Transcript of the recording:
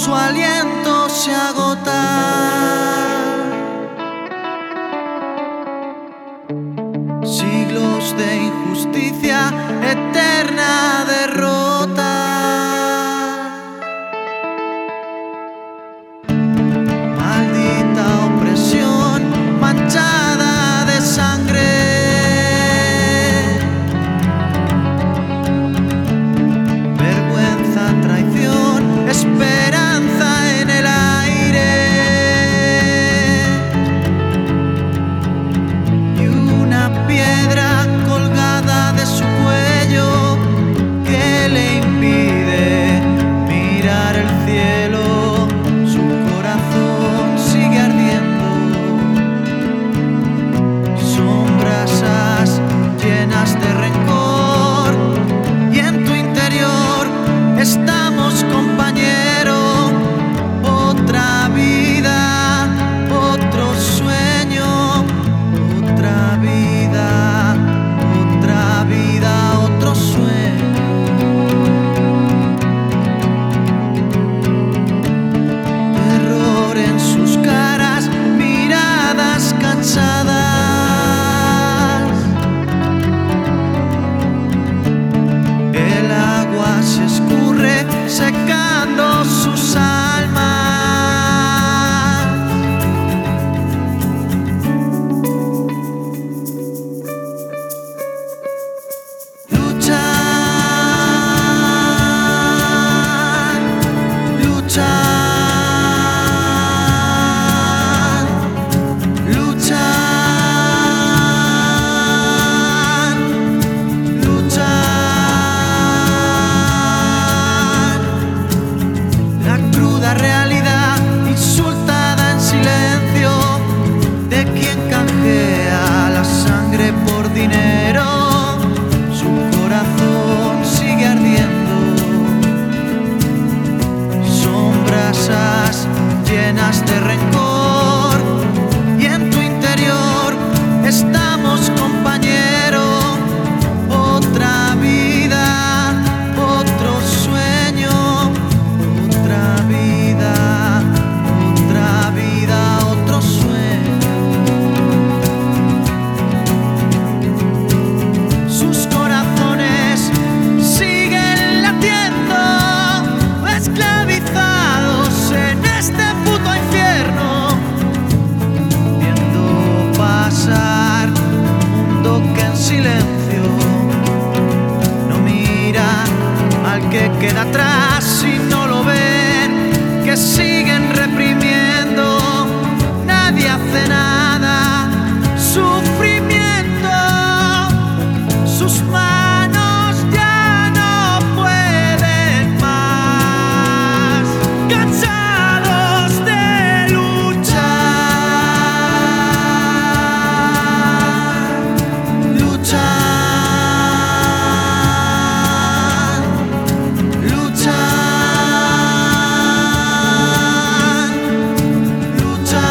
su aliento se agota. Siglos de injusticia, eterna derrota. Maldita opresión manchada de sangre. Vergüenza, traición, esperanza en el aire. Y una piedra colgada de su cuello que le impide mirar el cielo. Su corazón sigue ardiendo. Son brasas llenas de rencor y en tu interior estamos, compañero. Otra vida, otro sueño, otra vida, otra vida, otro sueño. Terror en sus caras, miradas cansadas. El agua se escurre secando sus almas. Luchan, luchan, luchan, luchan. La cruda realidad insultada en silencio de quien canjea la sangre por dinero. Su corazón sigue ardiendo. Son brasas llenas de rencor y en tu interior estamos, compañero. Otra vida, otro sueño, otra vida, otra vida, otro sueño. Sus corazones siguen latiendo, esclavizados en este puto infierno, viendo pasar un mundo que en silencio no mira al que queda atrás y no lo ven, que siguen reprimiendo. Nadie hace nada. Sufrimiento, sus manos ya no pueden más. Cansados de luchar, luchan, luchan, luchan.